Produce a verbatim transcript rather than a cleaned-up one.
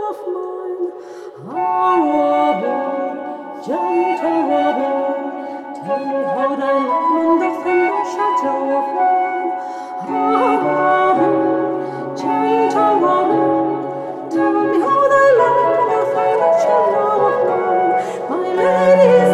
of mine. Ah, Robin, gentle Robin, tell me how thy lament doth in the shadow of mine. Ah, Robin, gentle Robin, tell me how thy lament doth in the shadow of mine. My lady